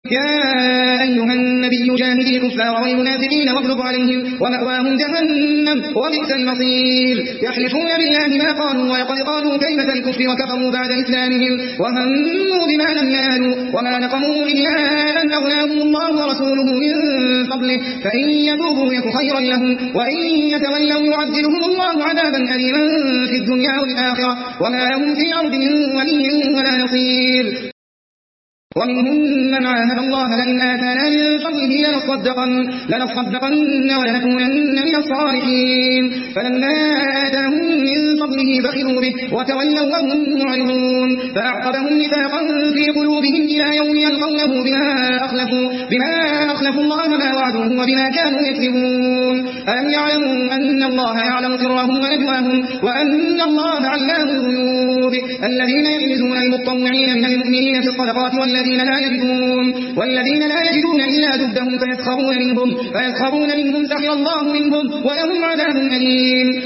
يا أيها النبي جاهد الكفار والمنافقين واغلظ عليهم ومأواهم جهنم وبئس المصير يحلفون بالله ما قالوا ولقد قالوا كلمة الكفر وكفروا بعد إسلامهم وهموا بما لم ينالوا وما نقموا إلا أن أغناهم الله ورسوله من فضله فإن يتوبوا يك خيرا لهم وإن يتولوا يعذبهم الله عذابا أليما في الدنيا والآخرة وما لهم في الأرض من ولي ولا نصير ومنهم من عاهد الله لئن آتانا من فضله لنصدقن ولنكونن من الصالحين فلما آتاهم من فضله بخلوا به وتولوا وهم معرضون فأعقبهم نفاقا في قلوبهم إلى يوم يلقونه بما أخلفوا الله ما وعدوه وبما كانوا يكذبون ألم يعلموا أن الله يعلم سرهم ونجواهم وأن الله علام الغيوب الذين يلمزون المطوعين من المؤمنين في الصدقات والذين لا يجدون إلا جهدهم فيسخرون منهم سخر الله منهم ولهم عذاب أليم